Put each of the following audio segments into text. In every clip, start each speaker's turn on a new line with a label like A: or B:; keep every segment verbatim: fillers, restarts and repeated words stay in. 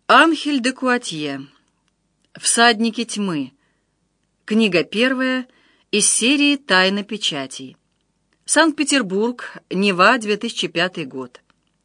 A: Анхель де Куатье. «Всадники тьмы». Книга первая из серии «Тайна печатей». Санкт-Петербург, Нева, две тысячи пятый год.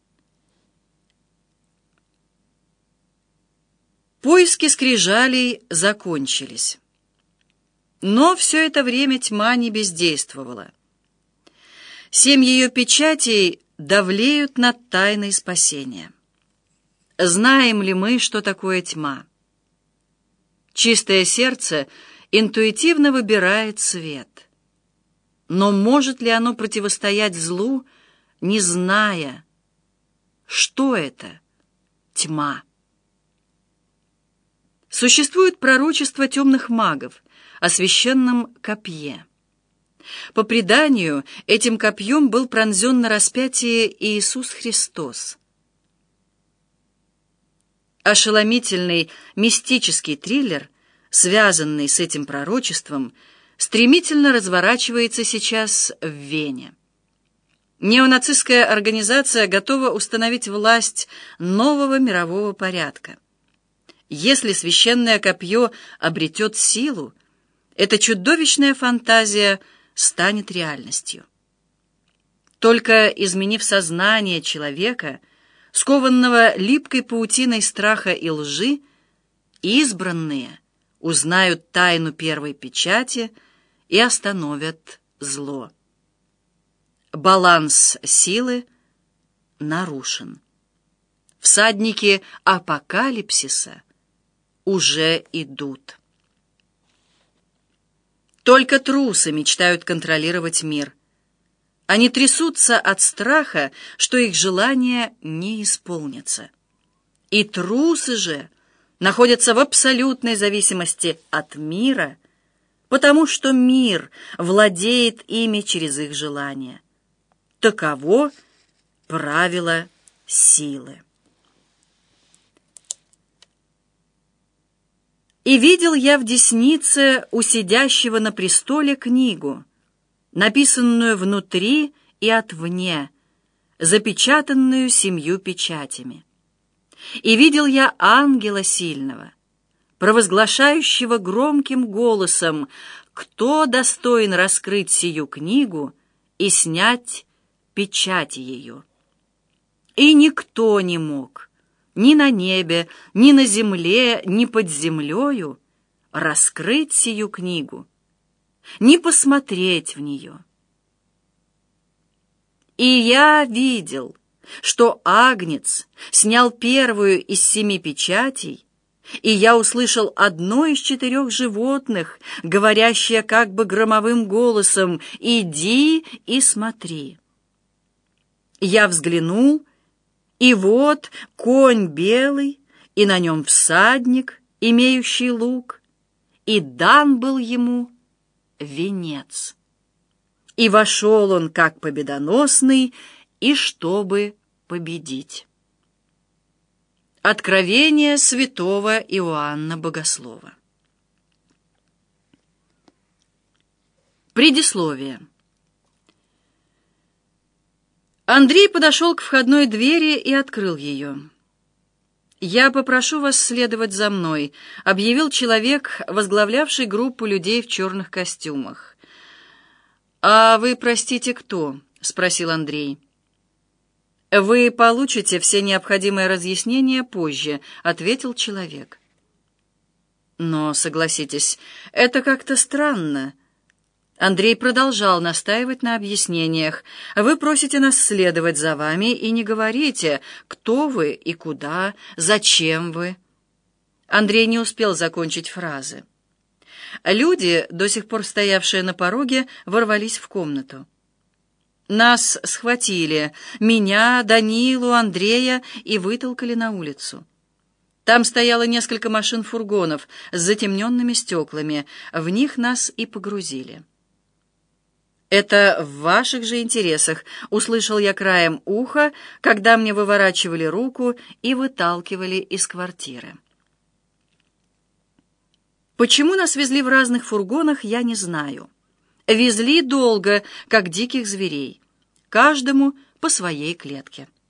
A: Поиски скрижалей закончились. Но все это время тьма не бездействовала. Семь ее печатей давлеют над тайной спасения. Знаем ли мы, что такое тьма? Чистое сердце интуитивно выбирает свет. Но может ли оно противостоять злу, не зная, что это тьма? Существует пророчество темных магов о священном копье. По преданию, этим копьем был пронзен на распятии Иисус Христос. Ошеломительный мистический триллер, связанный с этим пророчеством, стремительно разворачивается сейчас в Вене. Неонацистская организация готова установить власть нового мирового порядка. Если священное копье обретет силу, эта чудовищная фантазия станет реальностью. Только изменив сознание человека, скованного липкой паутиной страха и лжи, избранные узнают тайну первой печати и остановят зло. Баланс силы нарушен. Всадники апокалипсиса уже идут. Только трусы мечтают контролировать мир. Они трясутся от страха, что их желания не исполнятся. И трусы же находятся в абсолютной зависимости от мира, потому что мир владеет ими через их желания. Таково правило силы. И видел я в деснице у сидящего на престоле книгу, написанную внутри и отвне, запечатанную семью печатями. И видел я ангела сильного, провозглашающего громким голосом, кто достоин раскрыть сию книгу и снять печати ее. И никто не мог, ни на небе, ни на земле, ни под землею, раскрыть сию книгу, ни посмотреть в нее. И я видел, что Агнец снял первую из семи печатей, и я услышал одно из четырех животных, говорящее как бы громовым голосом: «Иди и смотри». Я взглянул, и вот конь белый, и на нем всадник, имеющий лук, и дан был ему венец. И вошел он как победоносный, и чтобы победить. Откровение святого Иоанна Богослова. Предисловие. Андрей подошел к входной двери и открыл ее. «Я попрошу вас следовать за мной», — объявил человек, возглавлявший группу людей в черных костюмах. «А вы, простите, кто?» — спросил Андрей. «Вы получите все необходимые разъяснения позже», — ответил человек. «Но, согласитесь, это как-то странно». Андрей продолжал настаивать на объяснениях. «Вы просите нас следовать за вами и не говорите, кто вы и куда, зачем вы». Андрей не успел закончить фразы. Люди, до сих пор стоявшие на пороге, ворвались в комнату. Нас схватили, меня, Данилу, Андрея, и вытолкали на улицу. Там стояло несколько машин-фургонов с затемненными стеклами, в них нас и погрузили. «Это в ваших же интересах», — услышал я краем уха, когда мне выворачивали руку и выталкивали из квартиры. Почему нас везли в разных фургонах, я не знаю. Везли долго, как диких зверей, каждому по своей клетке.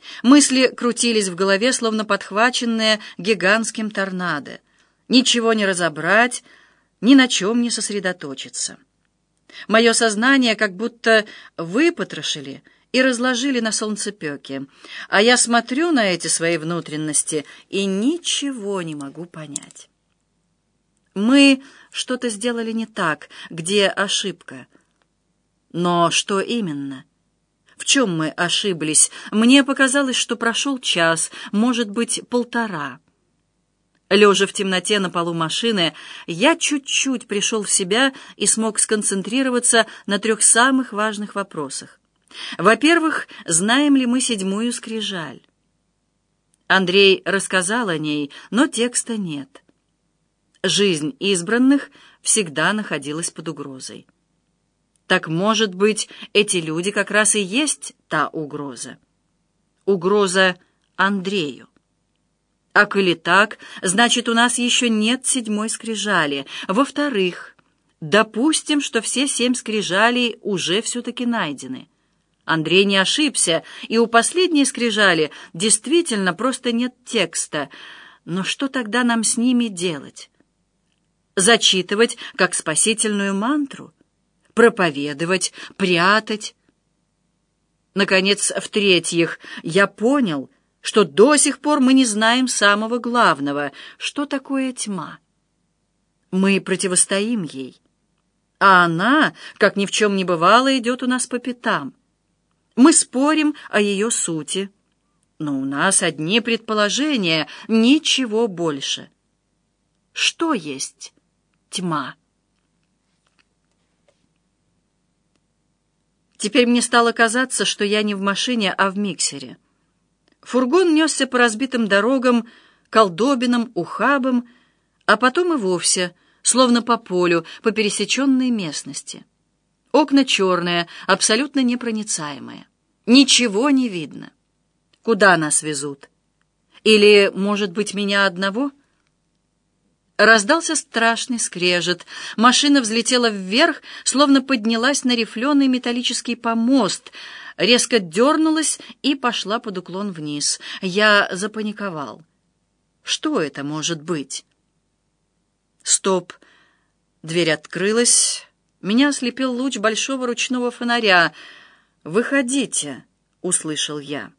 A: Мысли крутились в голове, словно подхваченные гигантским торнадо. Ничего не разобрать, ни на чем не сосредоточиться. Мое сознание как будто выпотрошили и разложили на солнцепеке, а я смотрю на эти свои внутренности и ничего не могу понять. Мы что-то сделали не так, где ошибка? Но что именно? В чем мы ошиблись? Мне показалось, что прошел час, может быть, полтора. Лежа в темноте на полу машины, я чуть-чуть пришел в себя и смог сконцентрироваться на трех самых важных вопросах. Во-первых, знаем ли мы седьмую скрижаль? Андрей рассказал о ней, но текста нет. Жизнь избранных всегда находилась под угрозой. Так, может быть, эти люди как раз и есть та угроза? Угроза Андрею. А коли так, значит, у нас еще нет седьмой скрижали. Во-вторых, допустим, что все семь скрижалей уже все-таки найдены. Андрей не ошибся, и у последней скрижали действительно просто нет текста. Но что тогда нам с ними делать? Зачитывать как спасительную мантру? Проповедовать, прятать? Наконец, в-третьих, я понял, что до сих пор мы не знаем самого главного, что такое тьма. Мы противостоим ей, а она, как ни в чем не бывало, идет у нас по пятам. Мы спорим о ее сути, но у нас одни предположения, ничего больше. Что есть тьма? Теперь мне стало казаться, что я не в машине, а в миксере. Фургон несся по разбитым дорогам, колдобинам, ухабам, а потом и вовсе, словно по полю, по пересеченной местности. Окна черные, абсолютно непроницаемые. Ничего не видно. Куда нас везут? Или, может быть, меня одного? Раздался страшный скрежет. Машина взлетела вверх, словно поднялась на рифленый металлический помост, резко дернулась и пошла под уклон вниз. Я запаниковал. Что это может быть? Стоп. Дверь открылась. Меня ослепил луч большого ручного фонаря. «Выходите!» — услышал я.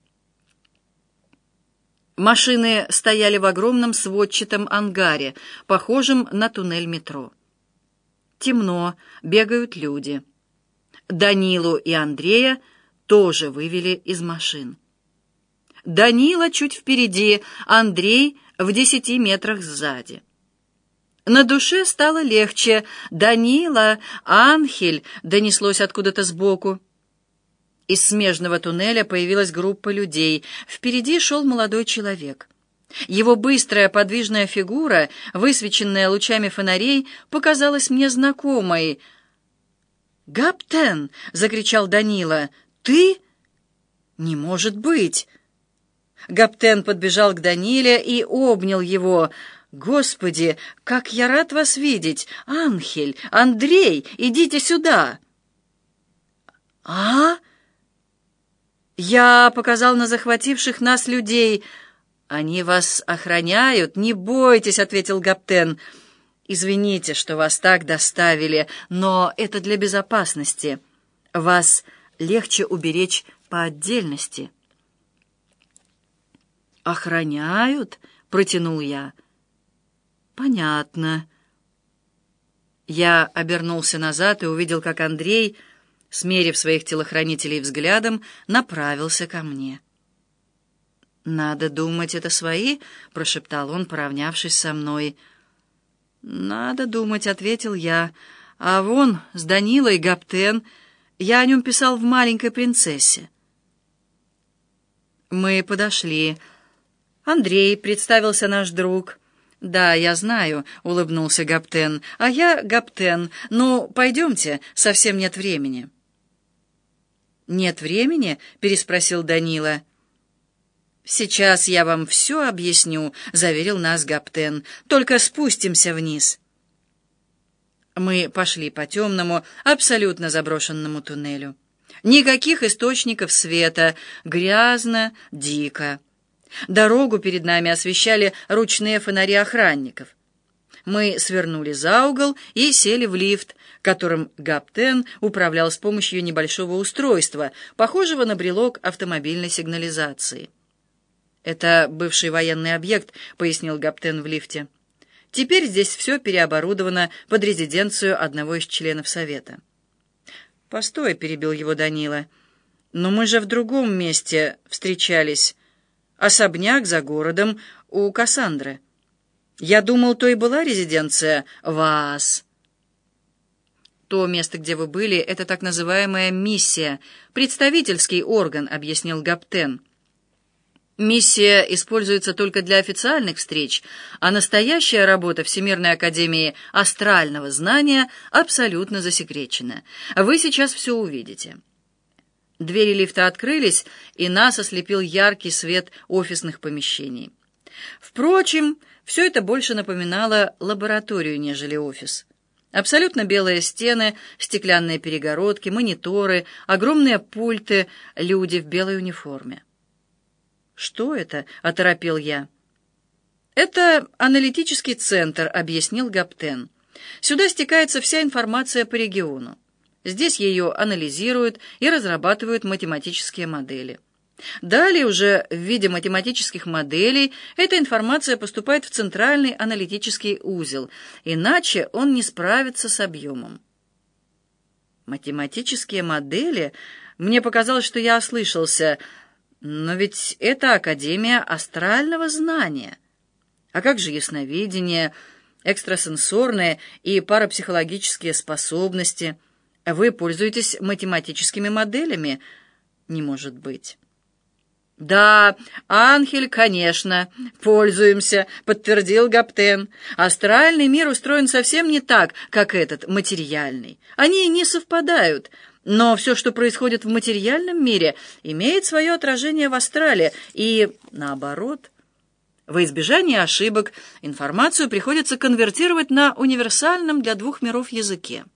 A: Машины стояли в огромном сводчатом ангаре, похожем на туннель метро. Темно, бегают люди. Данилу и Андрея тоже вывели из машин. Данила чуть впереди, Андрей в десяти метрах сзади. На душе стало легче. «Данила! Анхель!» — донеслось откуда-то сбоку. Из смежного туннеля появилась группа людей. Впереди шел молодой человек. Его быстрая подвижная фигура, высвеченная лучами фонарей, показалась мне знакомой. «Гаптен!» — закричал Данила. «Ты? Не может быть!» Гаптен подбежал к Даниле и обнял его. «Господи, как я рад вас видеть! Анхель, Андрей, идите сюда!» «А?» Я показал на захвативших нас людей. «Они вас охраняют, не бойтесь», — ответил Гаптен. «Извините, что вас так доставили, но это для безопасности. Вас легче уберечь по отдельности». «Охраняют?» — протянул я. «Понятно». Я обернулся назад и увидел, как Андрей, смерив своих телохранителей взглядом, направился ко мне. «Надо думать, это свои?» — прошептал он, поравнявшись со мной. «Надо думать», — ответил я. «А вон, с Данилой Гаптен. Я о нем писал в «Маленькой принцессе». Мы подошли. «Андрей», — представился наш друг. «Да, я знаю», — улыбнулся Гаптен. «А я Гаптен. Ну, пойдемте, совсем нет времени». «Нет времени?» — переспросил Данила. «Сейчас я вам все объясню», — заверил нас Гаптен. «Только спустимся вниз». Мы пошли по темному, абсолютно заброшенному туннелю. Никаких источников света, грязно, дико. Дорогу перед нами освещали ручные фонари охранников. Мы свернули за угол и сели в лифт, которым Гаптен управлял с помощью небольшого устройства, похожего на брелок автомобильной сигнализации. «Это бывший военный объект», — пояснил Гаптен в лифте. «Теперь здесь все переоборудовано под резиденцию одного из членов Совета». «Постой», — перебил его Данила, — «но мы же в другом месте встречались. Особняк за городом у Кассандры. Я думал, то и была резиденция вас». «То место, где вы были, это так называемая миссия, представительский орган», — объяснил Гаптен. «Миссия используется только для официальных встреч, а настоящая работа Всемирной академии астрального знания абсолютно засекречена. Вы сейчас все увидите». Двери лифта открылись, и нас ослепил яркий свет офисных помещений. Впрочем, все это больше напоминало лабораторию, нежели офис. Абсолютно белые стены, стеклянные перегородки, мониторы, огромные пульты, люди в белой униформе. «Что это?» — оторопел я. «Это аналитический центр», — объяснил Гаптен. «Сюда стекается вся информация по региону. Здесь ее анализируют и разрабатывают математические модели. Далее уже в виде математических моделей эта информация поступает в центральный аналитический узел, иначе он не справится с объемом». «Математические модели?» Мне показалось, что я ослышался. Но ведь это Академия астрального знания. А как же ясновидение, экстрасенсорные и парапсихологические способности? Вы пользуетесь математическими моделями? Не может быть. «Да, Анхель, конечно, пользуемся», — подтвердил Гаптен. «Астральный мир устроен совсем не так, как этот материальный. Они не совпадают». Но все, что происходит в материальном мире, имеет свое отражение в астрале, и наоборот. Во избежание ошибок информацию приходится конвертировать на универсальном для двух миров языке.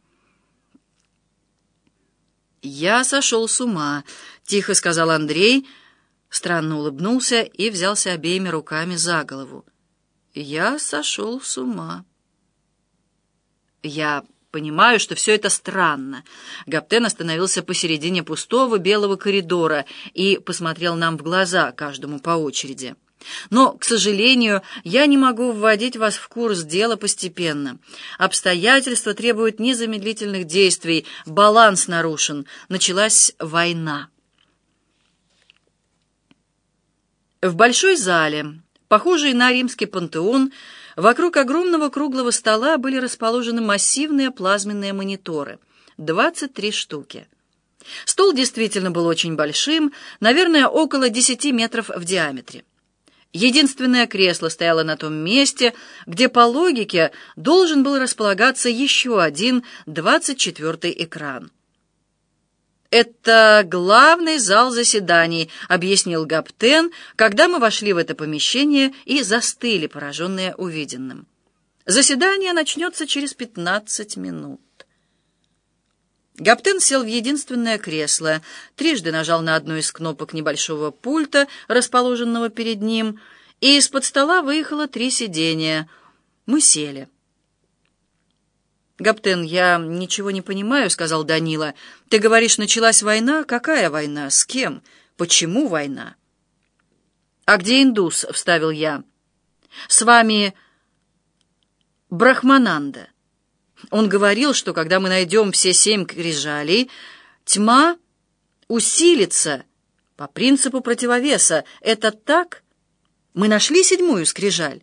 A: «Я сошел с ума», — тихо сказал Андрей, странно улыбнулся и взялся обеими руками за голову. «Я сошел с ума». «Я понимаю, что все это странно». Гаптен остановился посередине пустого белого коридора и посмотрел нам в глаза, каждому по очереди. «Но, к сожалению, я не могу вводить вас в курс дела постепенно. Обстоятельства требуют незамедлительных действий, баланс нарушен, началась война». В большой зале, похожей на римский пантеон, вокруг огромного круглого стола были расположены массивные плазменные мониторы, двадцать три штуки. Стол действительно был очень большим, наверное, около десяти метров в диаметре. Единственное кресло стояло на том месте, где по логике должен был располагаться еще один двадцать четвёртый экран. «Это главный зал заседаний», — объяснил Гаптен, когда мы вошли в это помещение и застыли, пораженные увиденным. «Заседание начнется через пятнадцать минут». Гаптен сел в единственное кресло, трижды нажал на одну из кнопок небольшого пульта, расположенного перед ним, и из-под стола выехало три сиденья. Мы сели. «Гаптен, я ничего не понимаю», — сказал Данила. «Ты говоришь, началась война? Какая война? С кем? Почему война?» «А где индус?» — вставил я. «С вами Брахмананда. Он говорил, что когда мы найдем все семь скрижалей, тьма усилится по принципу противовеса. Это так? Мы нашли седьмую скрижаль?»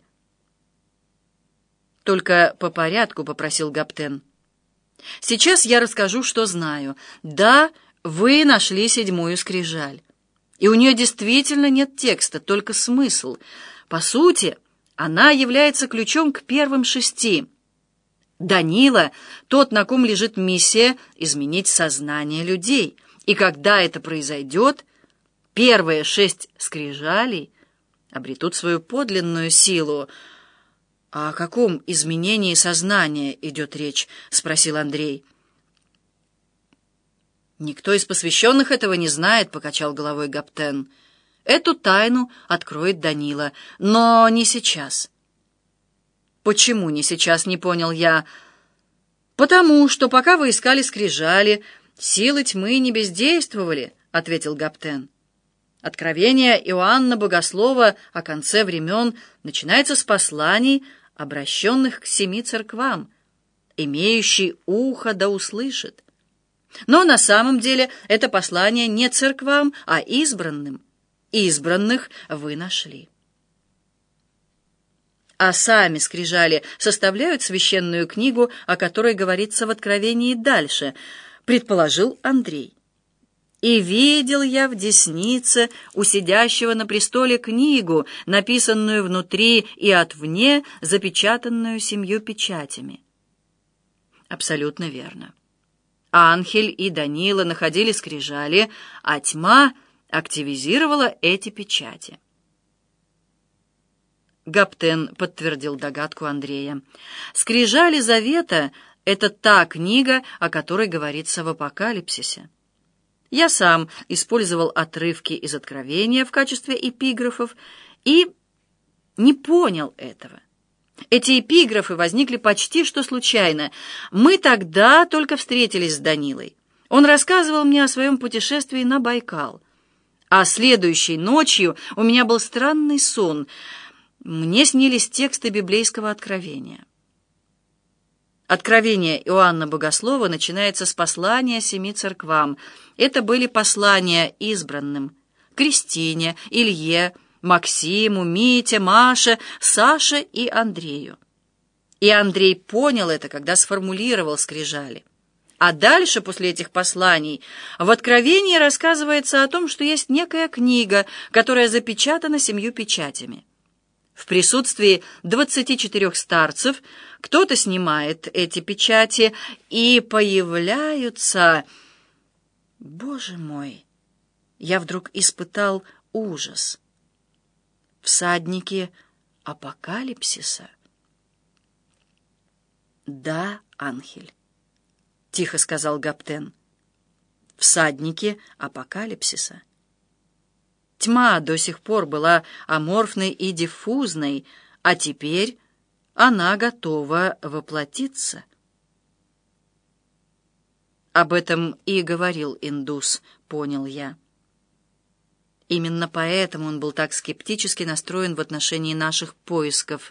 A: «Только по порядку», — попросил Гаптен. «Сейчас я расскажу, что знаю. Да, вы нашли седьмую скрижаль. И у нее действительно нет текста, только смысл. По сути, она является ключом к первым шести. Данила — тот, на ком лежит миссия изменить сознание людей. И когда это произойдет, первые шесть скрижалей обретут свою подлинную силу». «А о каком изменении сознания идет речь?» — спросил Андрей. «Никто из посвященных этого не знает», — покачал головой Гаптен. «Эту тайну откроет Данила, но не сейчас». «Почему не сейчас?» — не понял я. «Потому что, пока вы искали скрижали, силы тьмы не бездействовали», — ответил Гаптен. «Откровение Иоанна Богослова о конце времен начинается с посланий, обращенных к семи церквам. Имеющий ухо да услышит. Но на самом деле это послание не церквам, а избранным. Избранных вы нашли». А сами скрижали составляют священную книгу, о которой говорится в Откровении дальше, предположил Андрей. «И видел я в деснице у сидящего на престоле книгу, написанную внутри и отвне, запечатанную семью печатями». Абсолютно верно. Анхель и Данила находили скрижали, а тьма активизировала эти печати. Гаптен подтвердил догадку Андрея. «Скрижали Завета — это та книга, о которой говорится в Апокалипсисе. Я сам использовал отрывки из Откровения в качестве эпиграфов и не понял этого. Эти эпиграфы возникли почти что случайно. Мы тогда только встретились с Данилой. Он рассказывал мне о своем путешествии на Байкал. А следующей ночью у меня был странный сон. Мне снились тексты библейского Откровения. Откровение Иоанна Богослова начинается с послания семи церквам. Это были послания избранным: Кристине, Илье, Максиму, Мите, Маше, Саше и Андрею. И Андрей понял это, когда сформулировал скрижали. А дальше, после этих посланий, в Откровении рассказывается о том, что есть некая книга, которая запечатана семью печатями. В присутствии двадцати четырех старцев кто-то снимает эти печати, и появляются... Боже мой! Я вдруг испытал ужас. Всадники апокалипсиса. «Да, Анхель», — тихо сказал Гаптен. «Всадники апокалипсиса». Тьма до сих пор была аморфной и диффузной, а теперь она готова воплотиться. Об этом и говорил индус, понял я. Именно поэтому он был так скептически настроен в отношении наших поисков.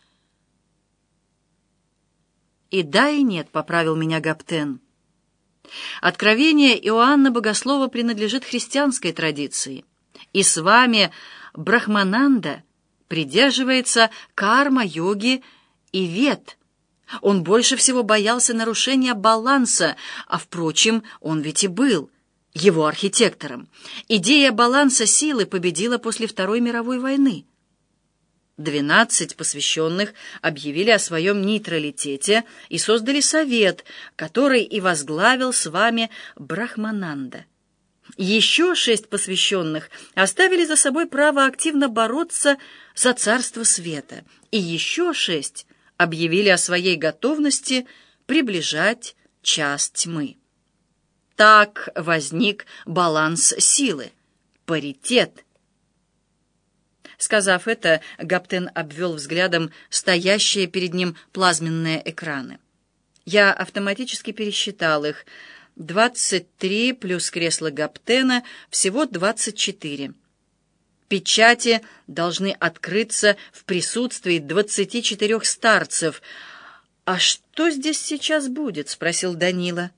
A: «И да, и нет», — поправил меня Гаптен. «Откровение Иоанна Богослова принадлежит христианской традиции. И с вами Брахмананда придерживается карма-йоги и вед. Он больше всего боялся нарушения баланса, а, впрочем, он ведь и был его архитектором. Идея баланса силы победила после Второй мировой войны. Двенадцать посвященных объявили о своем нейтралитете и создали совет, который и возглавил с вами Брахмананда. Еще шесть посвященных оставили за собой право активно бороться за царство света, и еще шесть объявили о своей готовности приближать час тьмы. Так возник баланс силы, паритет. Сказав это, Гаптен обвел взглядом стоящие перед ним плазменные экраны. Я автоматически пересчитал их. двадцать три плюс кресло Гаптена, всего двадцать четыре. Печати должны открыться в присутствии двадцати четырех старцев. «А что здесь сейчас будет?» — спросил Данила.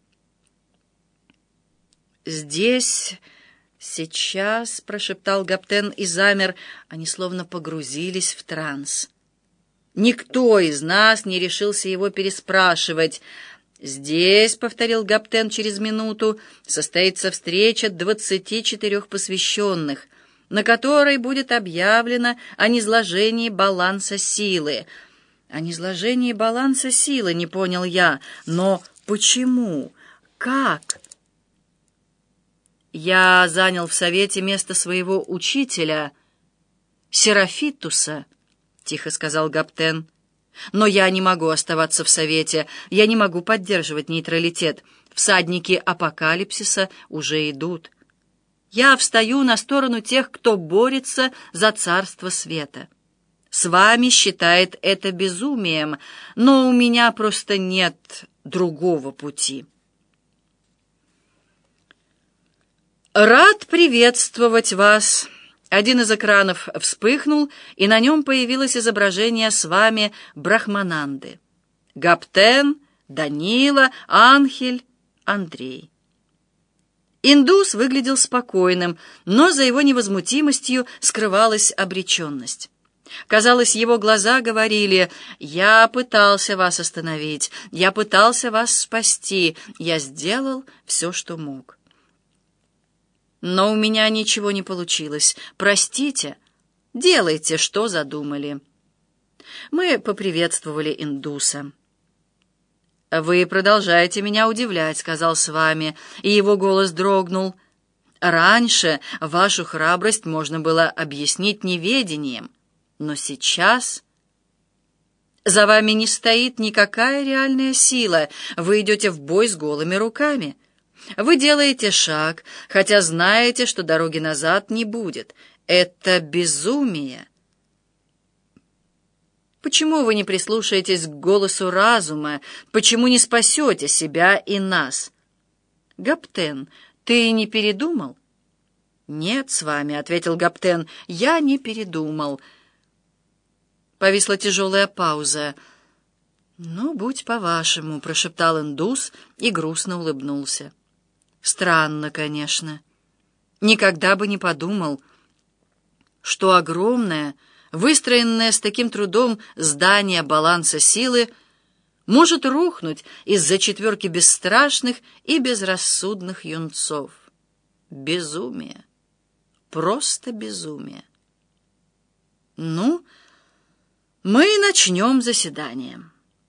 A: «Здесь, сейчас», — прошептал Гаптен и замер. Они словно погрузились в транс. Никто из нас не решился его переспрашивать. «Здесь», — повторил Гаптен через минуту, — «состоится встреча двадцати четырех посвященных, на которой будет объявлено о низложении баланса силы». «О низложении баланса силы», — не понял я. «Но почему? Как?» «Я занял в совете место своего учителя, Серафитуса», — тихо сказал Гаптен. «Но я не могу оставаться в совете, я не могу поддерживать нейтралитет. Всадники апокалипсиса уже идут. Я встаю на сторону тех, кто борется за царство света. С вами считает это безумием, но у меня просто нет другого пути. Рад приветствовать вас. Один из экранов вспыхнул, и на нем появилось изображение с вами Брахмананды. Гаптен, Данила, Анхель, Андрей. Индус выглядел спокойным, но за его невозмутимостью скрывалась обреченность. Казалось, его глаза говорили: «Я пытался вас остановить, я пытался вас спасти, я сделал все, что мог. Но у меня ничего не получилось. Простите, делайте, что задумали». Мы поприветствовали индуса. «Вы продолжаете меня удивлять», — сказал с вами, и его голос дрогнул. «Раньше вашу храбрость можно было объяснить неведением, но сейчас за вами не стоит никакая реальная сила, вы идете в бой с голыми руками. Вы делаете шаг, хотя знаете, что дороги назад не будет. Это безумие. Почему вы не прислушаетесь к голосу разума? Почему не спасете себя и нас? Гаптен, ты не передумал? Нет, с вами, — ответил Гаптен, — я не передумал. Повисла тяжелая пауза. «Ну, будь по-вашему», — прошептал индус и грустно улыбнулся. «Странно, конечно. Никогда бы не подумал, что огромное, выстроенное с таким трудом здание баланса силы может рухнуть из-за четверки бесстрашных и безрассудных юнцов. Безумие. Просто безумие. Ну, мы начнем заседание».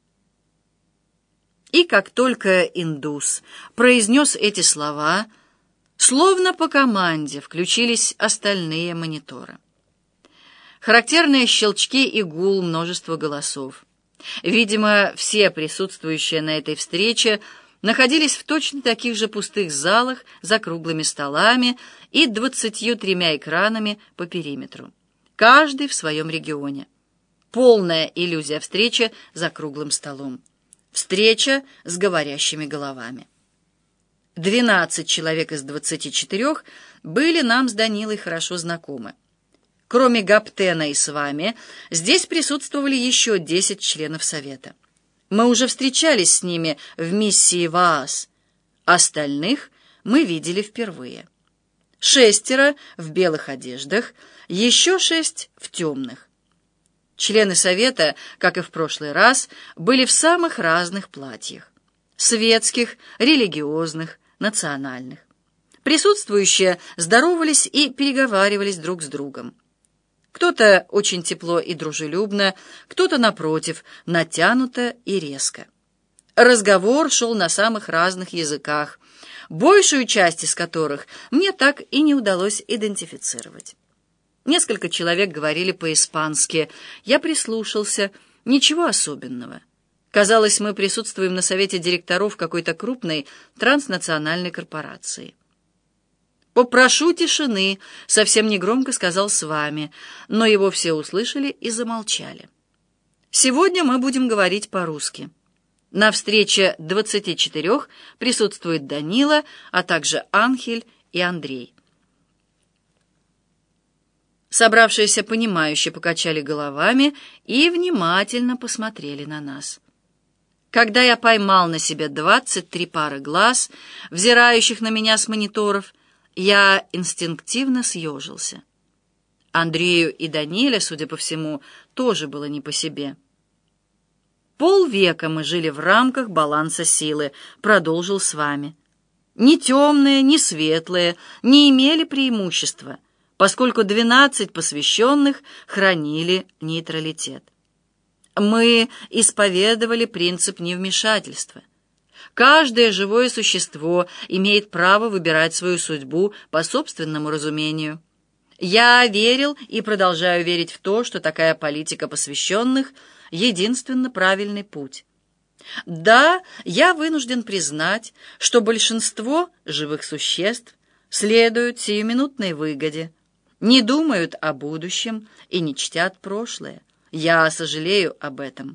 A: И как только индус произнес эти слова, словно по команде включились остальные мониторы. Характерные щелчки и гул множества голосов. Видимо, все присутствующие на этой встрече находились в точно таких же пустых залах за круглыми столами и двадцатью тремя экранами по периметру, каждый в своем регионе. Полная иллюзия встречи за круглым столом. Встреча с говорящими головами. Двенадцать человек из двадцати четырех были нам с Данилой хорошо знакомы. Кроме Гаптена и с вами, здесь присутствовали еще десять членов Совета. Мы уже встречались с ними в миссии ВААС. Остальных мы видели впервые. Шестеро в белых одеждах, еще шесть в темных. Члены Совета, как и в прошлый раз, были в самых разных платьях. Светских, религиозных, национальных. Присутствующие здоровались и переговаривались друг с другом. Кто-то очень тепло и дружелюбно, кто-то, напротив, натянуто и резко. Разговор шел на самых разных языках, большую часть из которых мне так и не удалось идентифицировать. Несколько человек говорили по-испански. Я прислушался. Ничего особенного. Казалось, мы присутствуем на совете директоров какой-то крупной транснациональной корпорации. «Попрошу тишины», — совсем негромко сказал с вами, но его все услышали и замолчали. «Сегодня мы будем говорить по-русски. На встрече двадцати четырех присутствует Данила, а также Анхель и Андрей». Собравшиеся понимающе покачали головами и внимательно посмотрели на нас. Когда я поймал на себе двадцать три пары глаз, взирающих на меня с мониторов, я инстинктивно съежился. Андрею и Даниле, судя по всему, тоже было не по себе. «Полвека мы жили в рамках баланса силы», — продолжил с вами. «Ни темные, ни светлые не имели преимущества, поскольку двенадцать посвященных хранили нейтралитет. Мы исповедовали принцип невмешательства. Каждое живое существо имеет право выбирать свою судьбу по собственному разумению. Я верил и продолжаю верить в то, что такая политика посвященных — единственно правильный путь. Да, я вынужден признать, что большинство живых существ следуют сиюминутной выгоде, не думают о будущем и не чтят прошлое. Я сожалею об этом.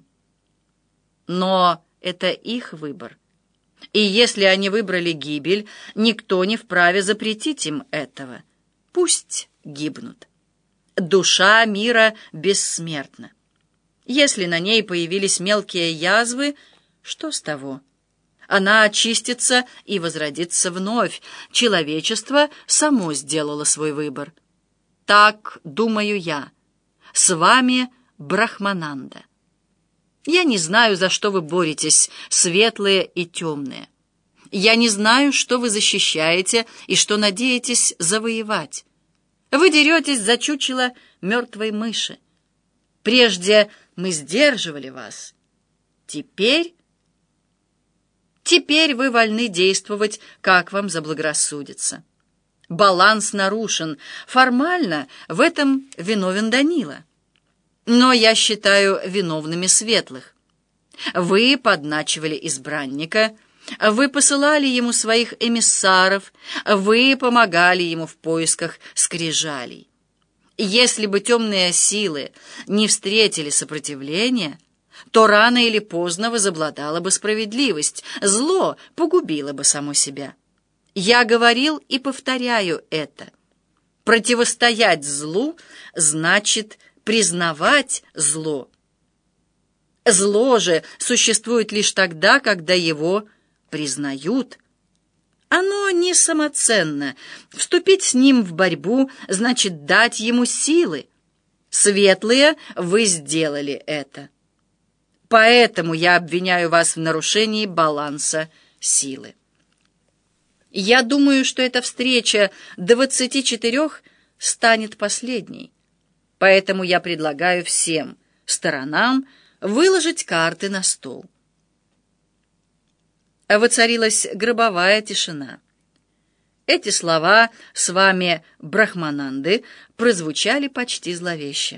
A: Но это их выбор. И если они выбрали гибель, никто не вправе запретить им этого. Пусть гибнут. Душа мира бессмертна. Если на ней появились мелкие язвы, что с того? Она очистится и возродится вновь. Человечество само сделало свой выбор. Так думаю я. С вами Брахмананда. Я не знаю, за что вы боретесь, светлые и темные. Я не знаю, что вы защищаете и что надеетесь завоевать. Вы деретесь за чучело мертвой мыши. Прежде мы сдерживали вас. Теперь... Теперь вы вольны действовать, как вам заблагорассудится. Баланс нарушен. Формально в этом виновен Данила. Но я считаю виновными светлых. Вы подначивали избранника, вы посылали ему своих эмиссаров, вы помогали ему в поисках скрижалей. Если бы темные силы не встретили сопротивления, то рано или поздно возобладала бы справедливость, зло погубило бы само себя. Я говорил и повторяю это. Противостоять злу значит признавать зло. Зло же существует лишь тогда, когда его признают. Оно не самоценно. Вступить с ним в борьбу значит дать ему силы. Светлые, вы сделали это. Поэтому я обвиняю вас в нарушении баланса силы. Я думаю, что эта встреча двадцати четырех станет последней. Поэтому я предлагаю всем сторонам выложить карты на стол. Воцарилась гробовая тишина. Эти слова «с вами Брахмананды» прозвучали почти зловеще.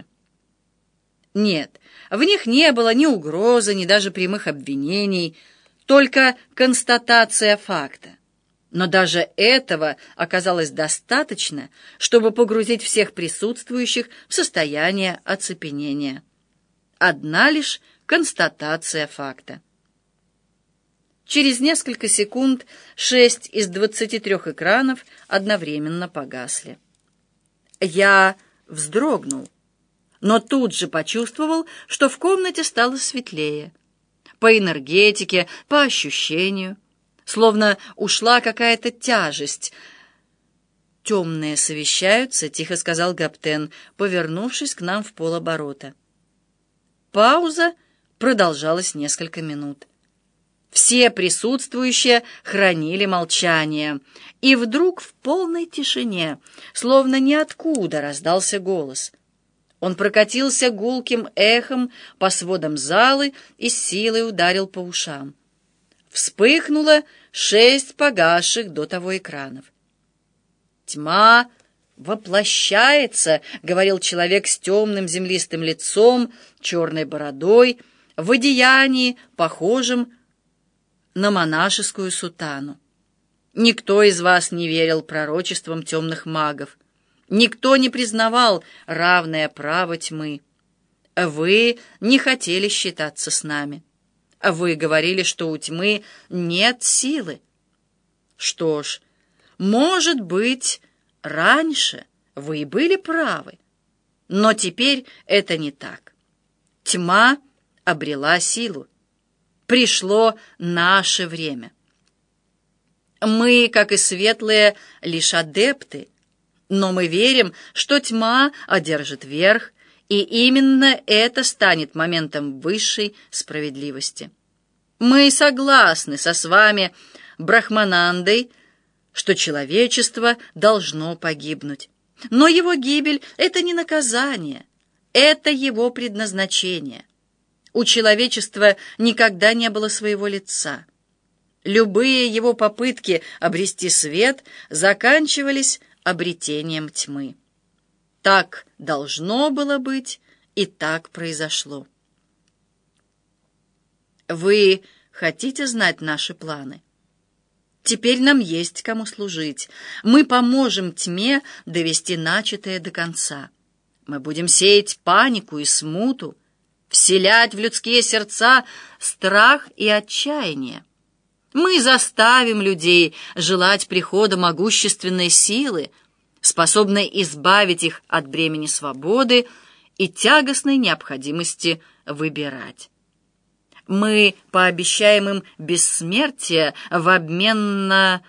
A: Нет, в них не было ни угрозы, ни даже прямых обвинений, только констатация факта. Но даже этого оказалось достаточно, чтобы погрузить всех присутствующих в состояние оцепенения. Одна лишь констатация факта. Через несколько секунд шесть из двадцати трех экранов одновременно погасли. Я вздрогнул, но тут же почувствовал, что в комнате стало светлее. По энергетике, по ощущению, словно ушла какая-то тяжесть. «Темные совещаются», — тихо сказал Гаптен, повернувшись к нам в полоборота. Пауза продолжалась несколько минут. Все присутствующие хранили молчание, и вдруг в полной тишине, словно ниоткуда, раздался голос. Он прокатился гулким эхом по сводам залы и с силой ударил по ушам. Вспыхнуло шесть погасших до того экранов. «Тьма воплощается», — говорил человек с темным землистым лицом, черной бородой, в одеянии, похожем на монашескую сутану. Никто из вас не верил пророчествам темных магов. Никто не признавал равное право тьмы. Вы не хотели считаться с нами. Вы говорили, что у тьмы нет силы. Что ж, может быть, раньше вы и были правы, но теперь это не так. Тьма обрела силу. Пришло наше время. Мы, как и светлые, лишь адепты, но мы верим, что тьма одержит верх, и именно это станет моментом высшей справедливости. Мы согласны со с вами, Брахманандой, что человечество должно погибнуть. Но его гибель — это не наказание, это его предназначение. У человечества никогда не было своего лица. Любые его попытки обрести свет заканчивались обретением тьмы. Так должно было быть, и так произошло. Вы Хотите знать наши планы? Теперь нам есть кому служить. Мы поможем тьме довести начатое до конца. Мы будем сеять панику и смуту, вселять в людские сердца страх и отчаяние. Мы заставим людей желать прихода могущественной силы, способной избавить их от бремени свободы и тягостной необходимости выбирать. Мы пообещаем им бессмертие в обмен на...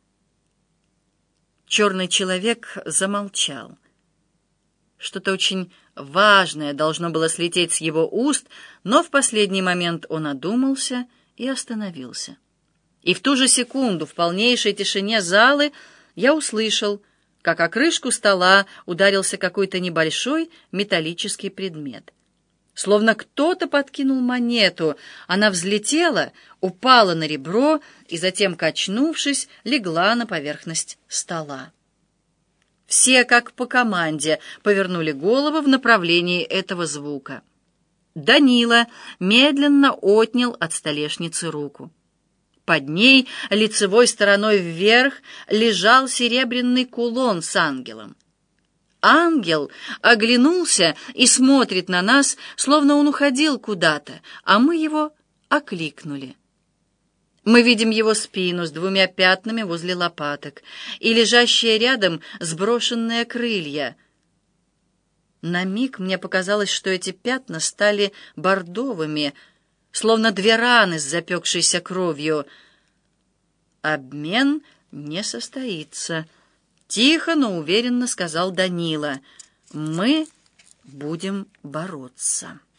A: Черный человек замолчал. Что-то очень важное должно было слететь с его уст, но в последний момент он одумался и остановился. И в ту же секунду в полнейшей тишине залы я услышал, как о крышку стола ударился какой-то небольшой металлический предмет. Словно кто-то подкинул монету, она взлетела, упала на ребро и затем, качнувшись, легла на поверхность стола. Все, как по команде, повернули головы в направлении этого звука. Данила медленно отнял от столешницы руку. Под ней, лицевой стороной вверх, лежал серебряный кулон с ангелом. Ангел оглянулся и смотрит на нас, словно он уходил куда-то, а мы его окликнули. Мы видим его спину с двумя пятнами возле лопаток и лежащие рядом сброшенные крылья. На миг мне показалось, что эти пятна стали бордовыми, словно две раны с запекшейся кровью. «Обмен не состоится», — тихо, но уверенно сказал Данила. «Мы будем бороться».